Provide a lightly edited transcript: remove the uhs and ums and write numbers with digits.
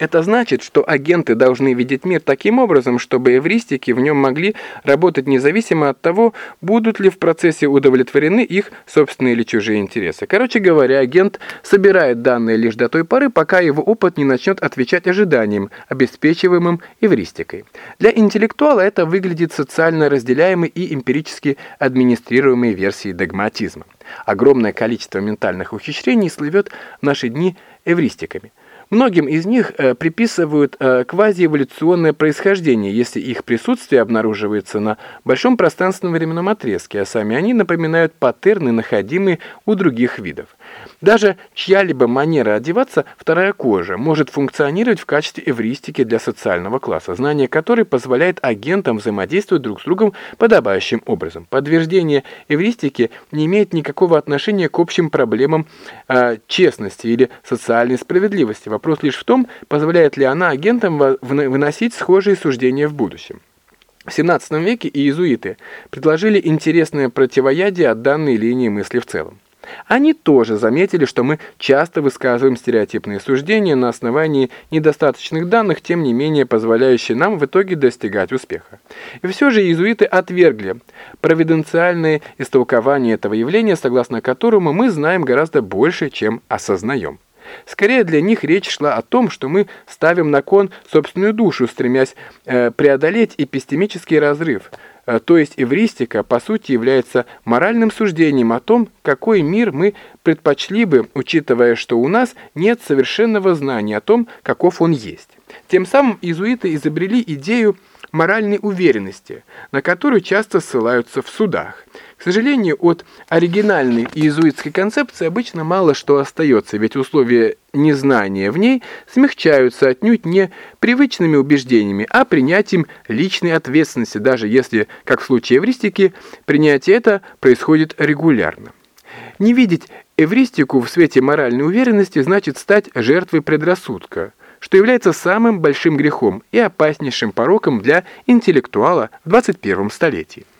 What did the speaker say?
Это значит, что агенты должны видеть мир таким образом, чтобы эвристики в нем могли работать независимо от того, будут ли в процессе удовлетворены их собственные или чужие интересы. Короче говоря, агент собирает данные лишь до той поры, пока его опыт не начнет отвечать ожиданиям, обеспечиваемым эвристикой. Для интеллектуала это выглядит социально разделяемой и эмпирически администрируемой версией догматизма. Огромное количество ментальных ухищрений слывет в наши дни эвристиками. Многим из них приписывают квазиэволюционное происхождение, если их присутствие обнаруживается на большом пространственно-временном отрезке, а сами они напоминают паттерны, находимые у других видов. Даже чья-либо манера одеваться, вторая кожа, может функционировать в качестве эвристики для социального класса, знание которой позволяет агентам взаимодействовать друг с другом подобающим образом. Подтверждение эвристики не имеет никакого отношения к общим проблемам честности или социальной справедливости. Вопрос лишь в том, позволяет ли она агентам выносить схожие суждения в будущем. В XVII веке иезуиты предложили интересное противоядие от данной линии мысли в целом. Они тоже заметили, что мы часто высказываем стереотипные суждения на основании недостаточных данных, тем не менее позволяющие нам в итоге достигать успеха. И все же иезуиты отвергли провиденциальное истолкование этого явления, согласно которому мы знаем гораздо больше, чем осознаем. Скорее для них речь шла о том, что мы ставим на кон собственную душу, стремясь преодолеть эпистемический разрыв. То есть эвристика, по сути, является моральным суждением о том, какой мир мы предпочли бы, учитывая, что у нас нет совершенного знания о том, каков он есть. Тем самым иезуиты изобрели идею моральной уверенности, на которую часто ссылаются в судах. К сожалению, от оригинальной иезуитской концепции обычно мало что остается, ведь условия незнания в ней смягчаются отнюдь не привычными убеждениями, а принятием личной ответственности, даже если, как в случае эвристики, принятие это происходит регулярно. Не видеть эвристику в свете моральной уверенности значит стать жертвой предрассудка, что является самым большим грехом и опаснейшим пороком для интеллектуала в 21 столетии.